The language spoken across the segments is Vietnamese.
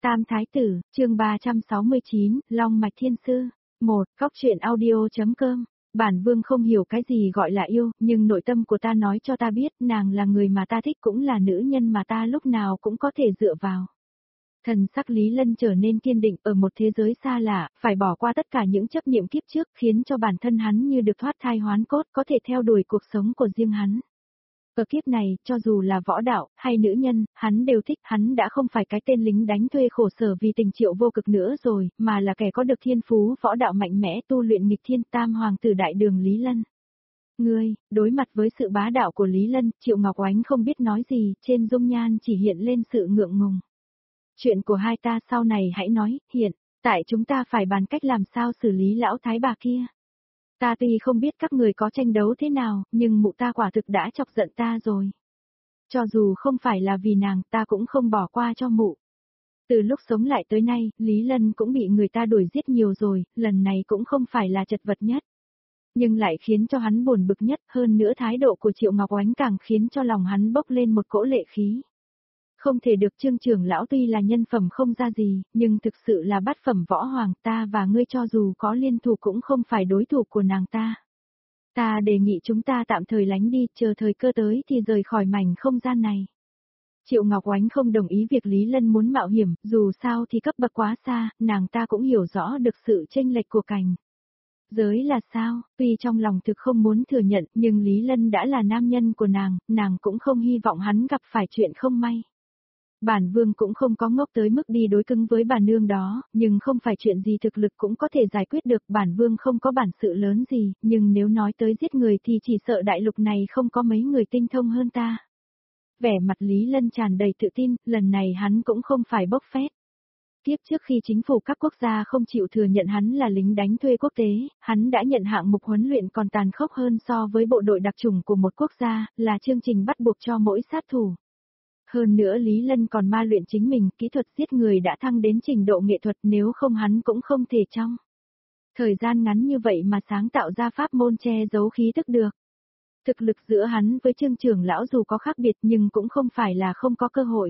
Tam Thái Tử, chương 369, Long Mạch Thiên Sư. 1. Góc truyện audio.com. Bản vương không hiểu cái gì gọi là yêu, nhưng nội tâm của ta nói cho ta biết nàng là người mà ta thích, cũng là nữ nhân mà ta lúc nào cũng có thể dựa vào. Thần sắc Lý Lân trở nên kiên định, ở một thế giới xa lạ, phải bỏ qua tất cả những chấp niệm kiếp trước, khiến cho bản thân hắn như được thoát thai hoán cốt, có thể theo đuổi cuộc sống của riêng hắn. Ở kiếp này, cho dù là võ đạo, hay nữ nhân, hắn đều thích. Hắn đã không phải cái tên lính đánh thuê khổ sở vì tình Triệu Vô Cực nữa rồi, mà là kẻ có được thiên phú võ đạo mạnh mẽ, tu luyện nghịch thiên, tam hoàng tử đại đường Lý Lân. Ngươi, đối mặt với sự bá đạo của Lý Lân, Triệu Ngọc Oánh không biết nói gì, trên dung nhan chỉ hiện lên sự ngượng ngùng. Chuyện của hai ta sau này hãy nói, hiện tại chúng ta phải bàn cách làm sao xử lý lão thái bà kia. Ta tuy không biết các người có tranh đấu thế nào, nhưng mụ ta quả thực đã chọc giận ta rồi. Cho dù không phải là vì nàng, ta cũng không bỏ qua cho mụ. Từ lúc sống lại tới nay, Lý Lân cũng bị người ta đuổi giết nhiều rồi, lần này cũng không phải là chật vật nhất. Nhưng lại khiến cho hắn buồn bực nhất, hơn nữa thái độ của Triệu Ngọc Oánh càng khiến cho lòng hắn bốc lên một cỗ lệ khí. Không thể được, Trương trưởng lão tuy là nhân phẩm không ra gì, nhưng thực sự là bát phẩm võ hoàng, ta và ngươi cho dù có liên thủ cũng không phải đối thủ của nàng ta. Ta đề nghị chúng ta tạm thời lánh đi, chờ thời cơ tới thì rời khỏi mảnh không gian này. Triệu Ngọc Oánh không đồng ý việc Lý Lân muốn mạo hiểm, dù sao thì cấp bậc quá xa, nàng ta cũng hiểu rõ được sự chênh lệch của cảnh giới là sao, tuy trong lòng thực không muốn thừa nhận, nhưng Lý Lân đã là nam nhân của nàng cũng không hy vọng hắn gặp phải chuyện không may. Bản vương cũng không có ngốc tới mức đi đối cứng với bà nương đó, nhưng không phải chuyện gì thực lực cũng có thể giải quyết được. Bản vương không có bản sự lớn gì, nhưng nếu nói tới giết người thì chỉ sợ đại lục này không có mấy người tinh thông hơn ta. Vẻ mặt Lý Lân tràn đầy tự tin, lần này hắn cũng không phải bốc phét. Tiếp trước khi chính phủ các quốc gia không chịu thừa nhận hắn là lính đánh thuê quốc tế, hắn đã nhận hạng mục huấn luyện còn tàn khốc hơn so với bộ đội đặc chủng của một quốc gia, là chương trình bắt buộc cho mỗi sát thủ. Hơn nữa Lý Lân còn ma luyện chính mình, kỹ thuật giết người đã thăng đến trình độ nghệ thuật, nếu không hắn cũng không thể trong thời gian ngắn như vậy mà sáng tạo ra pháp môn che giấu khí tức được. Thực lực giữa hắn với Trương trưởng lão dù có khác biệt nhưng cũng không phải là không có cơ hội.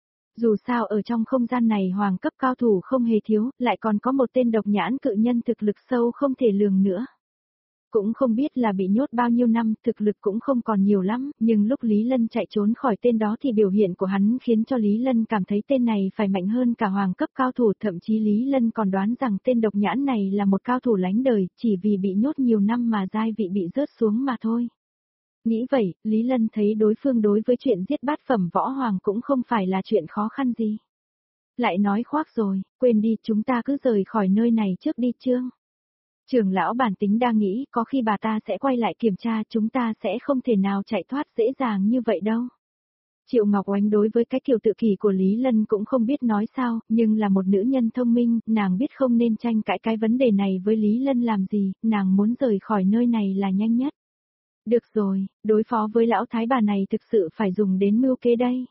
Dù sao ở trong không gian này hoàng cấp cao thủ không hề thiếu, lại còn có một tên độc nhãn cự nhân thực lực sâu không thể lường nữa. Cũng không biết là bị nhốt bao nhiêu năm, thực lực cũng không còn nhiều lắm, nhưng lúc Lý Lân chạy trốn khỏi tên đó thì biểu hiện của hắn khiến cho Lý Lân cảm thấy tên này phải mạnh hơn cả hoàng cấp cao thủ, thậm chí Lý Lân còn đoán rằng tên độc nhãn này là một cao thủ lánh đời, chỉ vì bị nhốt nhiều năm mà giai vị bị rớt xuống mà thôi. Nghĩ vậy, Lý Lân thấy đối phương đối với chuyện giết bát phẩm võ hoàng cũng không phải là chuyện khó khăn gì. Lại nói khoác rồi, quên đi, chúng ta cứ rời khỏi nơi này trước đi Trương trưởng lão bản tính đang nghĩ, có khi bà ta sẽ quay lại kiểm tra, chúng ta sẽ không thể nào chạy thoát dễ dàng như vậy đâu. Triệu Ngọc Oánh đối với cái kiểu tự kỷ của Lý Lân cũng không biết nói sao, nhưng là một nữ nhân thông minh, nàng biết không nên tranh cãi cái vấn đề này với Lý Lân làm gì, nàng muốn rời khỏi nơi này là nhanh nhất. Được rồi, đối phó với lão thái bà này thực sự phải dùng đến mưu kế đây.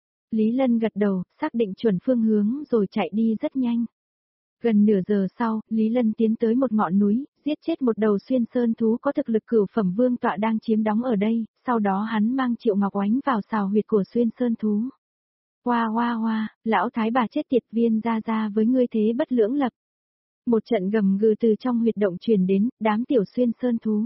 Lý Lân gật đầu, xác định chuẩn phương hướng rồi chạy đi rất nhanh. Gần nửa giờ sau, Lý Lân tiến tới một ngọn núi, giết chết một đầu xuyên sơn thú có thực lực cửu phẩm vương tọa đang chiếm đóng ở đây, sau đó hắn mang Triệu Ngọc Oánh vào sào huyệt của xuyên sơn thú. Hoa hoa hoa, lão thái bà chết tiệt, viên ra với ngươi thế bất lưỡng lập. Một trận gầm gừ từ trong huyệt động truyền đến, đám tiểu xuyên sơn thú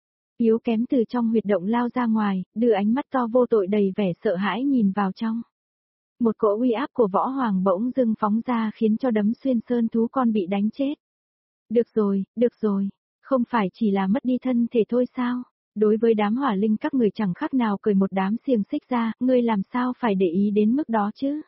yếu kém từ trong huyệt động lao ra ngoài, đưa ánh mắt to vô tội đầy vẻ sợ hãi nhìn vào trong. Một cỗ uy áp của võ hoàng bỗng dưng phóng ra khiến cho đấm xuyên sơn thú con bị đánh chết. Được rồi, không phải chỉ là mất đi thân thể thôi sao? Đối với đám hỏa linh các người chẳng khác nào cởi một đám xiềng xích ra, ngươi làm sao phải để ý đến mức đó chứ?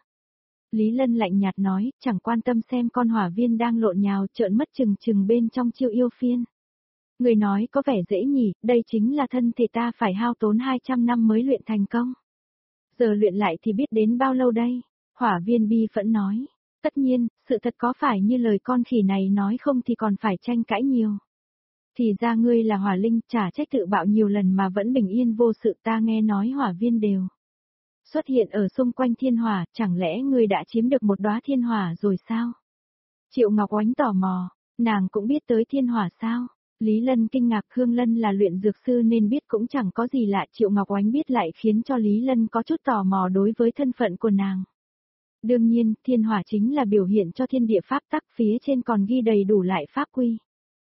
Lý Lân lạnh nhạt nói, chẳng quan tâm xem con hỏa viên đang lộn nhào trợn mắt chừng bên trong chiêu yêu phiên. Người nói có vẻ dễ nhỉ, đây chính là thân thể ta phải hao tốn 200 năm mới luyện thành công. Giờ luyện lại thì biết đến bao lâu đây? Hỏa viên bi phẫn nói. Tất nhiên, sự thật có phải như lời con khỉ này nói không thì còn phải tranh cãi nhiều. Thì ra ngươi là hỏa linh, chả trách tự bạo nhiều lần mà vẫn bình yên vô sự, ta nghe nói hỏa viên đều xuất hiện ở xung quanh thiên hỏa, chẳng lẽ ngươi đã chiếm được một đóa thiên hỏa rồi sao? Triệu Ngọc Oánh tò mò, nàng cũng biết tới thiên hỏa sao? Lý Lân kinh ngạc, Hương Lân là luyện dược sư nên biết cũng chẳng có gì lạ, Triệu Ngọc Oánh biết lại khiến cho Lý Lân có chút tò mò đối với thân phận của nàng. Đương nhiên, thiên hỏa chính là biểu hiện cho thiên địa pháp tắc, phía trên còn ghi đầy đủ lại pháp quy.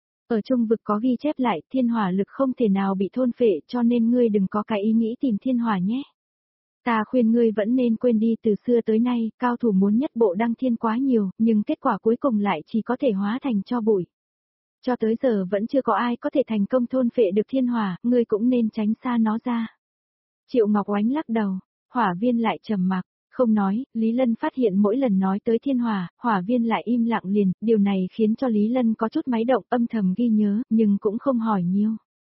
Ở trung vực có ghi chép lại, thiên hỏa lực không thể nào bị thôn phệ, cho nên ngươi đừng có cái ý nghĩ tìm thiên hỏa nhé. Ta khuyên ngươi vẫn nên quên đi, từ xưa tới nay, cao thủ muốn nhất bộ đăng thiên quá nhiều, nhưng kết quả cuối cùng lại chỉ có thể hóa thành tro bụi. Cho tới giờ vẫn chưa có ai có thể thành công thôn phệ được thiên hỏa, ngươi cũng nên tránh xa nó ra. Triệu Ngọc Oánh lắc đầu, hỏa viên lại trầm mặc, không nói. Lý Lân phát hiện mỗi lần nói tới thiên hỏa, hỏa viên lại im lặng liền, điều này khiến cho Lý Lân có chút máy động, âm thầm ghi nhớ, nhưng cũng không hỏi nhiều.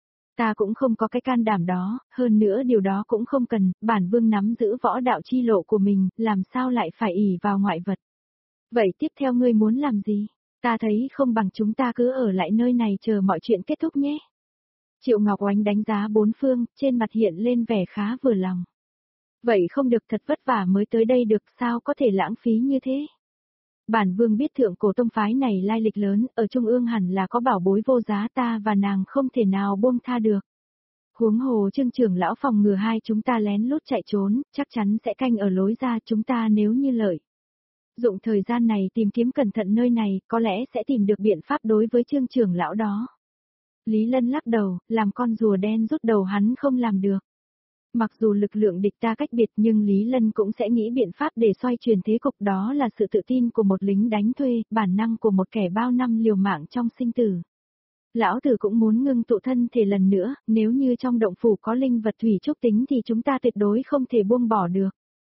Ta cũng không có cái can đảm đó, hơn nữa điều đó cũng không cần, bản vương nắm giữ võ đạo chi lộ của mình, làm sao lại phải ỷ vào ngoại vật. Vậy tiếp theo ngươi muốn làm gì? Ta thấy không bằng chúng ta cứ ở lại nơi này chờ mọi chuyện kết thúc nhé. Triệu Ngọc Oánh đánh giá bốn phương, trên mặt hiện lên vẻ khá vừa lòng. Vậy không được, thật vất vả mới tới đây được, sao có thể lãng phí như thế? Bản vương biết thượng cổ tông phái này lai lịch lớn, ở trung ương hẳn là có bảo bối vô giá, ta và nàng không thể nào buông tha được. Huống hồ Trương trưởng lão phòng ngừa hai chúng ta lén lút chạy trốn, chắc chắn sẽ canh ở lối ra, chúng ta nếu như lợi dụng thời gian này tìm kiếm cẩn thận nơi này, có lẽ sẽ tìm được biện pháp đối với Trương trưởng lão đó. Lý Lân lắc đầu, làm con rùa đen rút đầu hắn không làm được. Mặc dù lực lượng địch ta cách biệt nhưng Lý Lân cũng sẽ nghĩ biện pháp để xoay chuyển thế cục, đó là sự tự tin của một lính đánh thuê, bản năng của một kẻ bao năm liều mạng trong sinh tử. Lão tử cũng muốn ngưng tụ thân thể lần nữa, nếu như trong động phủ có linh vật thủy trúc tính thì chúng ta tuyệt đối không thể buông bỏ được.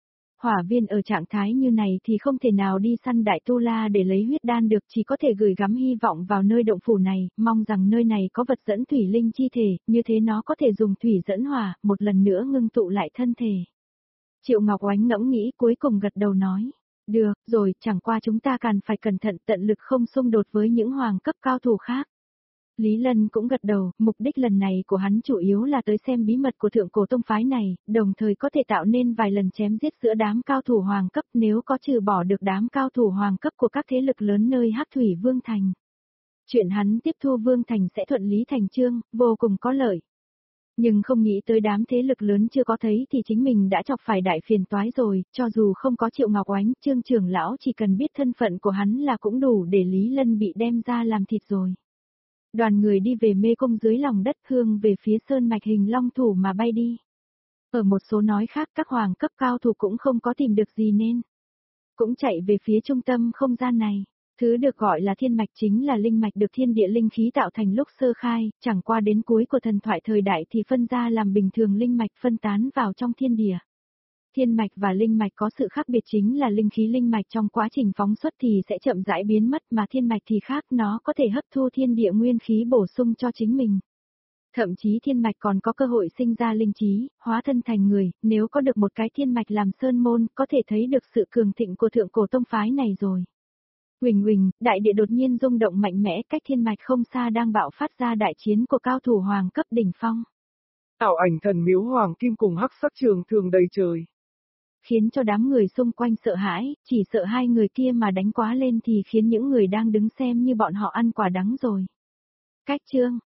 Hỏa viên ở trạng thái như này thì không thể nào đi săn đại tu la để lấy huyết đan được, chỉ có thể gửi gắm hy vọng vào nơi động phủ này, mong rằng nơi này có vật dẫn thủy linh chi thể, như thế nó có thể dùng thủy dẫn hỏa, một lần nữa ngưng tụ lại thân thể. Triệu Ngọc Oánh ngẫm nghĩ cuối cùng gật đầu nói, được, rồi, chẳng qua chúng ta cần phải cẩn thận, tận lực không xung đột với những hoàng cấp cao thủ khác. Lý Lân cũng gật đầu, mục đích lần này của hắn chủ yếu là tới xem bí mật của thượng cổ tông phái này, đồng thời có thể tạo nên vài lần chém giết giữa đám cao thủ hoàng cấp, nếu có trừ bỏ được đám cao thủ hoàng cấp của các thế lực lớn nơi Hắc Thủy Vương Thành. Chuyện hắn tiếp thu Vương Thành sẽ thuận lý thành chương, vô cùng có lợi. Nhưng không nghĩ tới đám thế lực lớn chưa có thấy thì chính mình đã chọc phải đại phiền toái rồi, cho dù không có Triệu Ngọc Oánh, Trương trưởng lão chỉ cần biết thân phận của hắn là cũng đủ để Lý Lân bị đem ra làm thịt rồi. Đoàn người đi về mê cung dưới lòng đất, hướng về phía sơn mạch Hình Long Thủ mà bay đi. Ở một số nói khác, các hoàng cấp cao thủ cũng không có tìm được gì nên cũng chạy về phía trung tâm không gian này. Thứ được gọi là thiên mạch chính là linh mạch được thiên địa linh khí tạo thành lúc sơ khai, chẳng qua đến cuối của thần thoại thời đại thì phân ra làm bình thường linh mạch phân tán vào trong thiên địa. Thiên mạch và linh mạch có sự khác biệt chính là linh khí linh mạch trong quá trình phóng xuất thì sẽ chậm rãi biến mất, mà thiên mạch thì khác, nó có thể hấp thu thiên địa nguyên khí bổ sung cho chính mình. Thậm chí thiên mạch còn có cơ hội sinh ra linh trí, hóa thân thành người, nếu có được một cái thiên mạch làm sơn môn, có thể thấy được sự cường thịnh của thượng cổ tông phái này rồi. Huỳnh huỳnh, đại địa đột nhiên rung động mạnh mẽ, cách thiên mạch không xa đang bạo phát ra đại chiến của cao thủ hoàng cấp đỉnh phong. Ảo ảnh thần miếu hoàng kim cùng hắc sắc trường thường đầy trời. Khiến cho đám người xung quanh sợ hãi, chỉ sợ hai người kia mà đánh quá lên thì khiến những người đang đứng xem như bọn họ ăn quả đắng rồi. Cách chương